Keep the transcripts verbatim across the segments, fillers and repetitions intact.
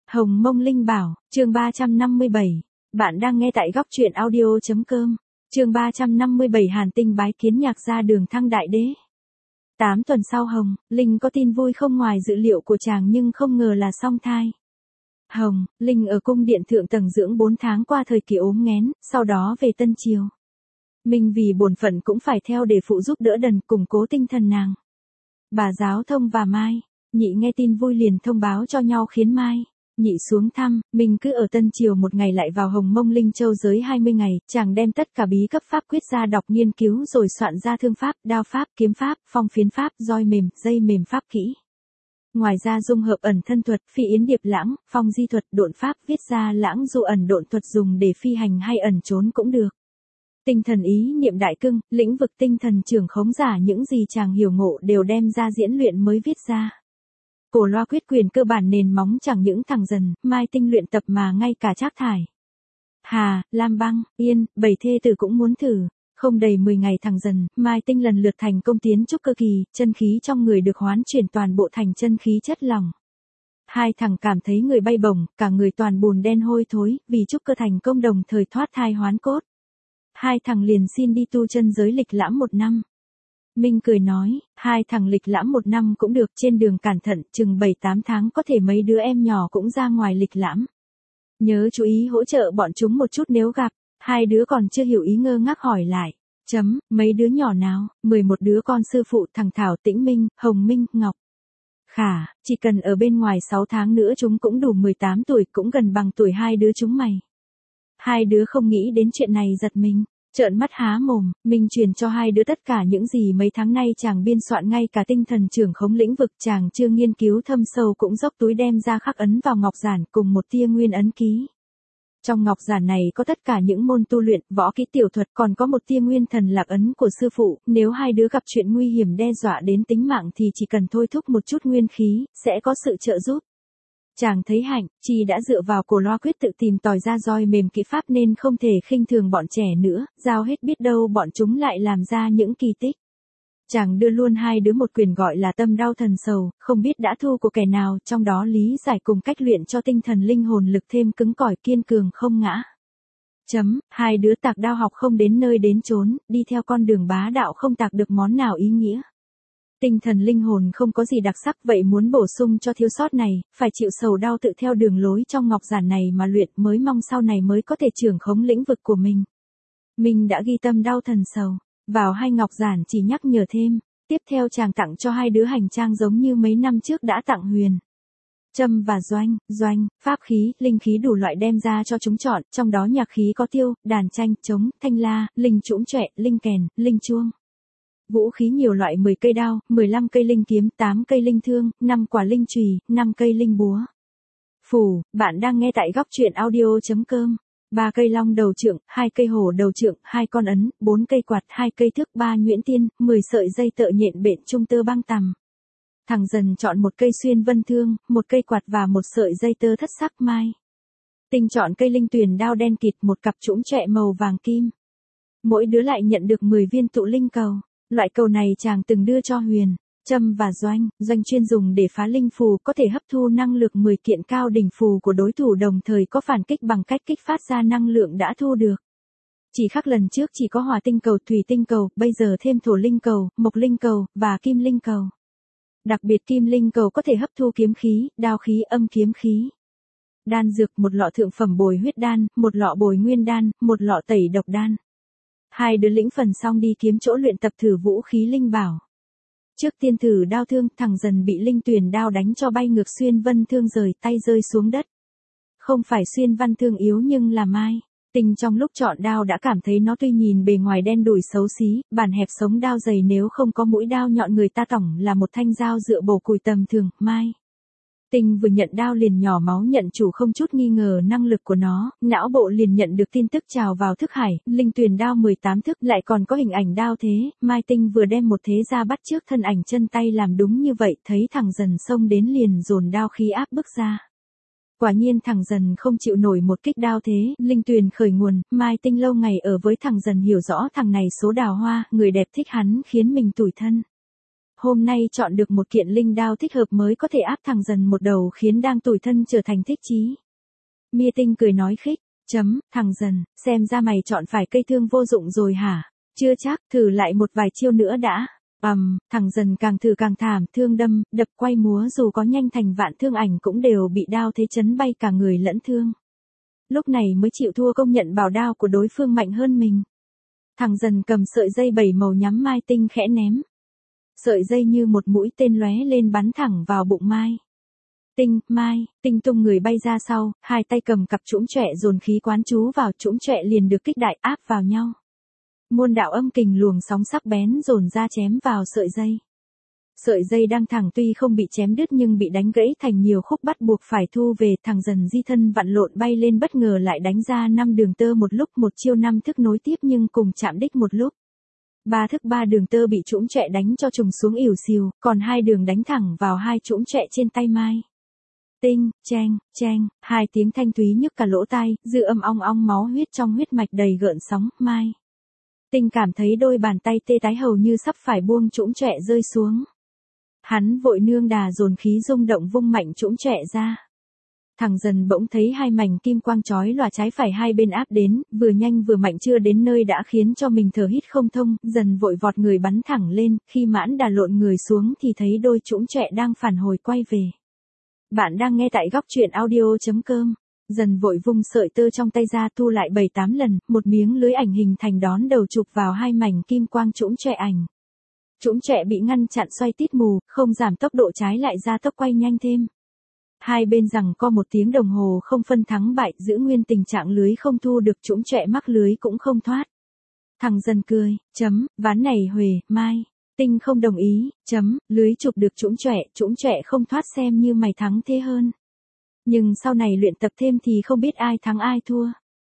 Hồng Mông Linh Bảo, chương ba trăm năm mươi bảy. Bạn đang nghe tại góc truyện audio chấm com. Chương ba trăm năm mươi bảy Hàn Tinh bái kiến nhạc gia Đường Thăng đại đế. Tám tuần sau Hồng, Linh có tin vui không ngoài dự liệu của chàng nhưng không ngờ là song thai. Hồng, Linh ở cung điện thượng tầng dưỡng bốn tháng qua thời kỳ ốm nghén, sau đó về Tân Triều. Mình vì bổn phận cũng phải theo để phụ giúp đỡ đần củng cố tinh thần nàng. Bà Giáo Thông và Mai, Nhị nghe tin vui liền thông báo cho nhau khiến Mai, Nhị xuống thăm. Mình cứ ở Tân Triều một ngày lại vào Hồng Mông Linh Châu giới hai mươi ngày, chàng đem tất cả bí cấp pháp quyết ra đọc nghiên cứu rồi soạn ra thương pháp, đao pháp, kiếm pháp, phong phiến pháp, roi mềm, dây mềm pháp kỹ. Ngoài ra dung hợp ẩn thân thuật, phi yến điệp lãng, phong di thuật, độn pháp, viết ra lãng du ẩn độn thuật dùng để phi hành hay ẩn trốn cũng được. Tinh thần ý niệm đại cưng, lĩnh vực tinh thần trường khống giả những gì chàng hiểu ngộ đều đem ra diễn luyện mới viết ra. Cổ loa quyết quyền cơ bản nền móng chẳng những thằng dần, Mai Tinh luyện tập mà ngay cả Trác Thải, Hà, Lam Băng, Yên, bảy thê tử cũng muốn thử. Không đầy mười ngày thằng dần, Mai Tinh lần lượt thành công tiến trúc cơ kỳ, chân khí trong người được hoán chuyển toàn bộ thành chân khí chất lỏng. Hai thằng cảm thấy người bay bổng, cả người toàn bùn đen hôi thối, vì trúc cơ thành công đồng thời thoát thai hoán cốt. Hai thằng liền xin đi tu chân giới lịch lãm một năm. Minh cười nói, hai thằng lịch lãm một năm cũng được, trên đường cẩn thận, chừng bảy tám tháng có thể mấy đứa em nhỏ cũng ra ngoài lịch lãm. Nhớ chú ý hỗ trợ bọn chúng một chút nếu gặp. Hai đứa còn chưa hiểu ý ngơ ngác hỏi lại. Chấm, mấy đứa nhỏ nào? mười một đứa con sư phụ, thằng Thảo, Tĩnh Minh, Hồng Minh, Ngọc. Khả, chỉ cần ở bên ngoài sáu tháng nữa chúng cũng đủ mười tám tuổi, cũng gần bằng tuổi hai đứa chúng mày. Hai đứa không nghĩ đến chuyện này giật mình, trợn mắt há mồm. Mình truyền cho hai đứa tất cả những gì mấy tháng nay chàng biên soạn, ngay cả tinh thần trưởng khống lĩnh vực chàng chưa nghiên cứu thâm sâu cũng dốc túi đem ra khắc ấn vào ngọc giản cùng một tia nguyên ấn ký. Trong ngọc giản này có tất cả những môn tu luyện, võ kỹ tiểu thuật, còn có một tia nguyên thần lạc ấn của sư phụ, nếu hai đứa gặp chuyện nguy hiểm đe dọa đến tính mạng thì chỉ cần thôi thúc một chút nguyên khí, sẽ có sự trợ giúp. Chàng thấy hạnh, chi đã dựa vào cổ loa quyết tự tìm tòi ra roi mềm kỹ pháp nên không thể khinh thường bọn trẻ nữa, giao hết biết đâu bọn chúng lại làm ra những kỳ tích. Chàng đưa luôn hai đứa một quyền gọi là tâm đau thần sầu, không biết đã thu của kẻ nào, trong đó lý giải cùng cách luyện cho tinh thần linh hồn lực thêm cứng cỏi kiên cường không ngã. Chấm, hai đứa tạc đao học không đến nơi đến chốn, đi theo con đường bá đạo không tạc được món nào ý nghĩa. Tinh thần linh hồn không có gì đặc sắc, vậy muốn bổ sung cho thiếu sót này, phải chịu sầu đau tự theo đường lối trong ngọc giản này mà luyện, mới mong sau này mới có thể trưởng khống lĩnh vực của mình. Mình đã ghi tâm đau thần sầu vào hai ngọc giản, chỉ nhắc nhở thêm. Tiếp theo chàng tặng cho hai đứa hành trang giống như mấy năm trước đã tặng Huyền, Trâm và Doanh. Doanh, pháp khí, linh khí đủ loại đem ra cho chúng chọn, trong đó nhạc khí có tiêu, đàn tranh, trống, thanh la, linh trũng trọe, linh kèn, linh chuông. Vũ khí nhiều loại, mười cây đao, mười lăm cây linh kiếm, tám cây linh thương, năm quả linh chùy, năm cây linh búa. Phù, bạn đang nghe tại góc truyện audio chấm com. ba cây long đầu trượng, hai cây hổ đầu trượng, hai con ấn, bốn cây quạt, hai cây thước, ba nhuyễn tiên, mười sợi dây tợ nhện bện trung tơ băng tằm. Thằng dần chọn một cây xuyên vân thương, một cây quạt và một sợi dây tơ thất sắc mai. Tinh chọn cây linh tuyền đao đen kịt, một cặp trũng trọe màu vàng kim. Mỗi đứa lại nhận được mười viên tụ linh cầu. Loại cầu này chàng từng đưa cho Huyền, Trâm và Doanh. Doanh chuyên dùng để phá linh phù, có thể hấp thu năng lượng mười kiện cao đỉnh phù của đối thủ, đồng thời có phản kích bằng cách kích phát ra năng lượng đã thu được. Chỉ khác lần trước chỉ có hỏa tinh cầu, thủy tinh cầu, bây giờ thêm thổ linh cầu, mộc linh cầu, và kim linh cầu. Đặc biệt kim linh cầu có thể hấp thu kiếm khí, đao khí, âm kiếm khí. Đan dược, một lọ thượng phẩm bồi huyết đan, một lọ bồi nguyên đan, một lọ tẩy độc đan. Hai đứa lĩnh phần xong đi kiếm chỗ luyện tập thử vũ khí linh bảo. Trước tiên thử đao thương, thằng dần bị linh tuyền đao đánh cho bay ngược, xuyên vân thương rời tay rơi xuống đất. Không phải xuyên văn thương yếu nhưng là Mai Tinh trong lúc chọn đao đã cảm thấy nó tuy nhìn bề ngoài đen đủi xấu xí, bản hẹp sống đao dày nếu không có mũi đao nhọn người ta tổng là một thanh dao dựa bổ củi tầm thường. Mai Tinh vừa nhận đao liền nhỏ máu nhận chủ, không chút nghi ngờ năng lực của nó, não bộ liền nhận được tin tức trào vào thức hải, linh tuyền đao mười tám thức, lại còn có hình ảnh đao thế. Mai Tinh vừa đem một thế ra bắt trước thân ảnh chân tay làm đúng như vậy, thấy thằng dần xông đến liền dồn đao khí áp bức ra. Quả nhiên thằng dần không chịu nổi một kích đao thế, linh tuyền khởi nguồn. Mai Tinh lâu ngày ở với thằng dần hiểu rõ thằng này số đào hoa, người đẹp thích hắn khiến mình tủi thân. hôm nay chọn được một kiện linh đao thích hợp mới có thể áp thằng dần một đầu khiến đang tủi thân trở thành thích chí. Mia Tinh cười nói khích, chấm, thằng dần, xem ra mày chọn phải cây thương vô dụng rồi hả? Chưa chắc, thử lại một vài chiêu nữa đã. Ầm, um, thằng dần càng thử càng thảm, thương đâm, đập quay múa dù có nhanh thành vạn thương ảnh cũng đều bị đao thế chấn bay cả người lẫn thương. Lúc này mới chịu thua công nhận bảo đao của đối phương mạnh hơn mình. Thằng dần cầm sợi dây bảy màu nhắm Mai Tinh khẽ ném. Sợi dây như một mũi tên lóe lên bắn thẳng vào bụng Mai. Tinh, Mai, Tinh tung người bay ra sau, hai tay cầm cặp trũng trọe dồn khí quán chú vào, trũng trọe liền được kích đại áp vào nhau. Muôn đạo âm kình luồng sóng sắc bén dồn ra chém vào sợi dây. Sợi dây đang thẳng tuy không bị chém đứt nhưng bị đánh gãy thành nhiều khúc bắt buộc phải thu về. Thằng dần di thân vặn lộn bay lên bất ngờ lại đánh ra năm đường tơ một lúc, một chiêu năm thức nối tiếp nhưng cùng chạm đích một lúc. Ba thức ba đường tơ bị trũng trọe đánh cho trùng xuống ỉu xìu, còn hai đường đánh thẳng vào hai trũng trọe trên tay Mai. Tinh, cheng, cheng, hai tiếng thanh thúy nhức cả lỗ tai, dư âm ong ong máu huyết trong huyết mạch đầy gợn sóng. Mai Tinh cảm thấy đôi bàn tay tê tái hầu như sắp phải buông trũng trọe rơi xuống. Hắn vội nương đà dồn khí rung động vung mạnh trũng trọe ra. Thằng dần bỗng thấy hai mảnh kim quang chói lòa trái phải hai bên áp đến, vừa nhanh vừa mạnh chưa đến nơi đã khiến cho mình thở hít không thông, dần vội vọt người bắn thẳng lên, khi mãn đà lộn người xuống thì thấy đôi trũng trọe đang phản hồi quay về. Bạn đang nghe tại góc truyện audio chấm com. Dần vội vung sợi tơ trong tay ra thu lại bảy tám lần, một miếng lưới ảnh hình thành đón đầu chụp vào hai mảnh kim quang trũng trọe ảnh. Trũng trọe bị ngăn chặn xoay tít mù, không giảm tốc độ trái lại ra tốc quay nhanh thêm. Hai bên giằng co một tiếng đồng hồ không phân thắng bại, giữ nguyên tình trạng lưới không thu được, trũng trọe mắc lưới cũng không thoát. Thằng dần cười, chấm, ván này huề, Mai Tinh không đồng ý, chấm, lưới chụp được trũng trọe, trũng trọe không thoát xem như mày thắng thế hơn. Nhưng sau này luyện tập thêm thì không biết ai thắng ai thua.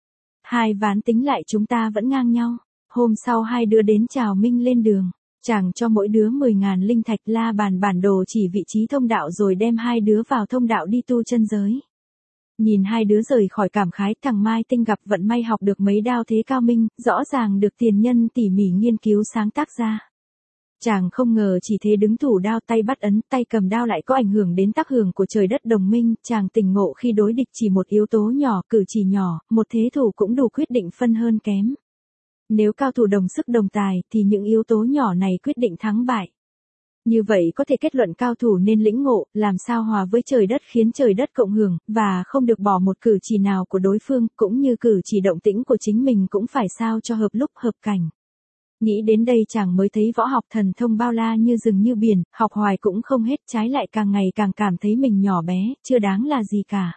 Hai ván tính lại chúng ta vẫn ngang nhau. Hôm sau hai đứa đến chào Minh lên đường. Chàng cho mỗi đứa mười ngàn linh thạch, la bàn bản đồ chỉ vị trí thông đạo rồi đem hai đứa vào thông đạo đi tu chân giới. Nhìn hai đứa rời khỏi cảm khái, thằng Mai Tinh gặp vận may học được mấy đao thế cao minh, rõ ràng được tiền nhân tỉ mỉ nghiên cứu sáng tác ra. Chàng không ngờ chỉ thế đứng thủ đao, tay bắt ấn, tay cầm đao lại có ảnh hưởng đến tác hưởng của trời đất đồng minh. Chàng tỉnh ngộ khi đối địch chỉ một yếu tố nhỏ, cử chỉ nhỏ, một thế thủ cũng đủ quyết định phân hơn kém. Nếu cao thủ đồng sức đồng tài thì những yếu tố nhỏ này quyết định thắng bại. Như vậy có thể kết luận cao thủ nên lĩnh ngộ, làm sao hòa với trời đất khiến trời đất cộng hưởng, và không được bỏ một cử chỉ nào của đối phương, cũng như cử chỉ động tĩnh của chính mình cũng phải sao cho hợp lúc hợp cảnh. Nghĩ đến đây chàng mới thấy võ học thần thông bao la như rừng như biển, học hoài cũng không hết, trái lại càng ngày càng cảm thấy mình nhỏ bé, chưa đáng là gì cả.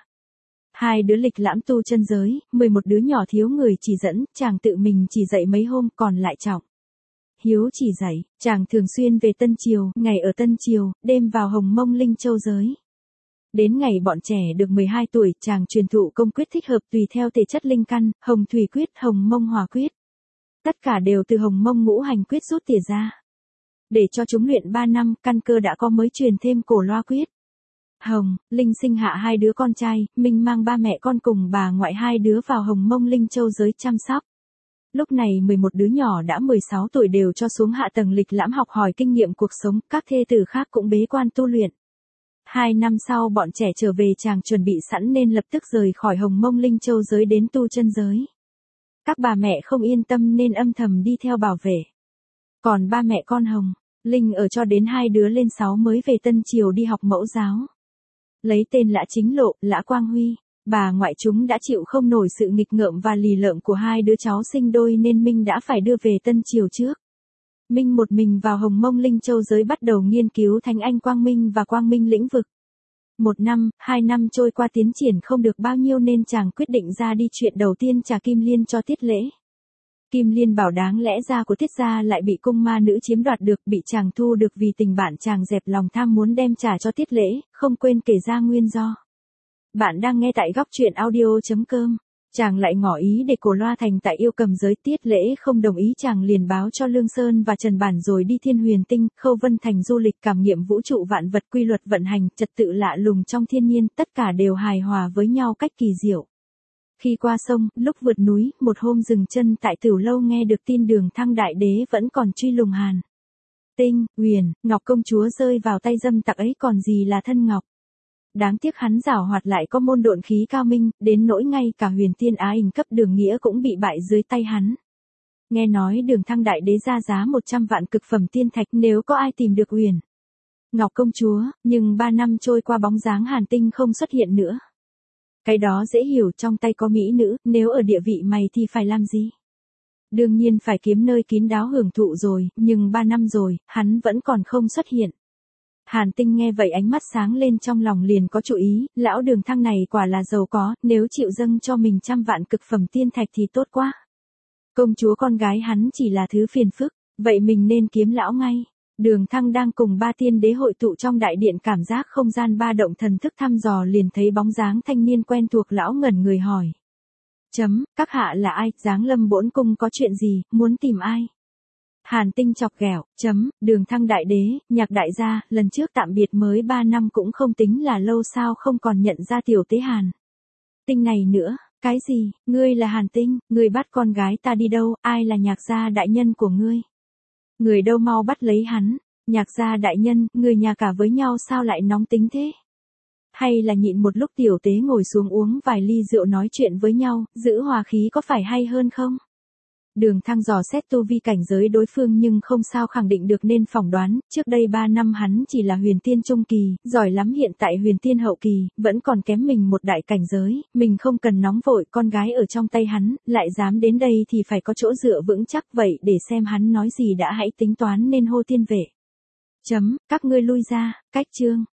Hai đứa lịch lãm tu chân giới, mười một đứa nhỏ thiếu người chỉ dẫn, chàng tự mình chỉ dạy mấy hôm còn lại Trọng Hiếu chỉ dạy. Chàng thường xuyên về Tân Triều, ngày ở Tân Triều, đêm vào Hồng Mông Linh Châu giới. Đến ngày bọn trẻ được mười hai tuổi, chàng truyền thụ công quyết thích hợp tùy theo thể chất linh căn, Hồng Thủy Quyết, Hồng Mông Hòa Quyết. Tất cả đều từ Hồng Mông Ngũ Hành Quyết rút tỉa ra. Để cho chúng luyện ba năm, căn cơ đã có mới truyền thêm Cổ Loa Quyết. Hồng, Linh sinh hạ hai đứa con trai, Minh mang ba mẹ con cùng bà ngoại hai đứa vào Hồng Mông Linh Châu giới chăm sóc. Lúc này mười một đứa nhỏ đã mười sáu tuổi đều cho xuống hạ tầng lịch lãm học hỏi kinh nghiệm cuộc sống, các thê tử khác cũng bế quan tu luyện. Hai năm sau bọn trẻ trở về, chàng chuẩn bị sẵn nên lập tức rời khỏi Hồng Mông Linh Châu giới đến tu chân giới. Các bà mẹ không yên tâm nên âm thầm đi theo bảo vệ. Còn ba mẹ con Hồng, Linh ở cho đến hai đứa lên sáu mới về Tân Triều đi học mẫu giáo. Lấy tên Lã Chính Lộ, Lã Quang Huy, bà ngoại chúng đã chịu không nổi sự nghịch ngợm và lì lợm của hai đứa cháu sinh đôi nên Minh đã phải đưa về Tân Triều trước. Minh một mình vào Hồng Mông Linh Châu giới bắt đầu nghiên cứu Thánh Anh Quang Minh và Quang Minh lĩnh vực. Một năm, hai năm trôi qua tiến triển không được bao nhiêu nên chàng quyết định ra đi, chuyện đầu tiên trả kim liên cho Tiết Lễ. Kim liên bảo đáng lẽ ra của Tiết gia lại bị cung ma nữ chiếm đoạt được, bị chàng thu được vì tình bạn, chàng dẹp lòng tham muốn đem trả cho Tiết Lễ, không quên kể ra nguyên do. Bạn đang nghe tại góc truyện audio chấm com. Chàng lại ngỏ ý để Cổ Loa Thành tại Yêu Cầm giới, Tiết Lễ không đồng ý, chàng liền báo cho Lương Sơn và Trần Bản rồi đi Thiên Huyền Tinh, Khâu Vân Thành du lịch cảm nghiệm vũ trụ vạn vật, quy luật vận hành, trật tự lạ lùng trong thiên nhiên, tất cả đều hài hòa với nhau cách kỳ diệu. Khi qua sông, lúc vượt núi, một hôm dừng chân tại Tửu Lâu nghe được tin Đường Thăng Đại Đế vẫn còn truy lùng Hàn Tinh, Huyền, Ngọc công chúa rơi vào tay dâm tặc ấy còn gì là thân Ngọc. Đáng tiếc hắn giảo hoạt lại có môn độn khí cao minh, đến nỗi ngay cả Huyền Tiên Á Hình cấp Đường Nghĩa cũng bị bại dưới tay hắn. Nghe nói Đường Thăng đại đế ra giá một trăm vạn cực phẩm tiên thạch nếu có ai tìm được Huyền Ngọc công chúa, nhưng ba năm trôi qua bóng dáng Hàn Tinh không xuất hiện nữa. Cái đó dễ hiểu, trong tay có mỹ nữ, nếu ở địa vị mày thì phải làm gì? Đương nhiên phải kiếm nơi kín đáo hưởng thụ rồi, nhưng ba năm rồi, hắn vẫn còn không xuất hiện. Hàn Tinh nghe vậy ánh mắt sáng lên, trong lòng liền có chủ ý, lão Đường Thăng này quả là giàu có, nếu chịu dâng cho mình trăm vạn cực phẩm tiên thạch thì tốt quá. Công chúa con gái hắn chỉ là thứ phiền phức, vậy mình nên kiếm lão ngay. Đường Thăng đang cùng ba tiên đế hội tụ trong đại điện, cảm giác không gian ba động, thần thức thăm dò liền thấy bóng dáng thanh niên quen thuộc, lão ngẩn người hỏi. Chấm, các hạ là ai, giáng lâm bổn cung có chuyện gì, muốn tìm ai? Hàn Tinh chọc ghẹo, chấm, Đường Thăng đại đế, Nhạc đại gia, lần trước tạm biệt mới ba năm cũng không tính là lâu sao không còn nhận ra tiểu tế Hàn Tinh này nữa. Cái gì, ngươi là Hàn Tinh, ngươi bắt con gái ta đi đâu, ai là Nhạc gia đại nhân của ngươi? Người đâu mau bắt lấy hắn. Nhạc gia đại nhân, người nhà cả với nhau sao lại nóng tính thế? Hay là nhịn một lúc tiểu tế ngồi xuống uống vài ly rượu nói chuyện với nhau, giữ hòa khí có phải hay hơn không? Đường Thăng dò xét tu vi cảnh giới đối phương nhưng không sao khẳng định được nên phỏng đoán, trước đây ba năm hắn chỉ là huyền tiên trung kỳ, giỏi lắm, hiện tại huyền tiên hậu kỳ, vẫn còn kém mình một đại cảnh giới, mình không cần nóng vội, con gái ở trong tay hắn, lại dám đến đây thì phải có chỗ dựa vững chắc, vậy để xem hắn nói gì đã, hãy tính toán nên hô tiên vệ. Chấm, các ngươi lui ra, cách chương.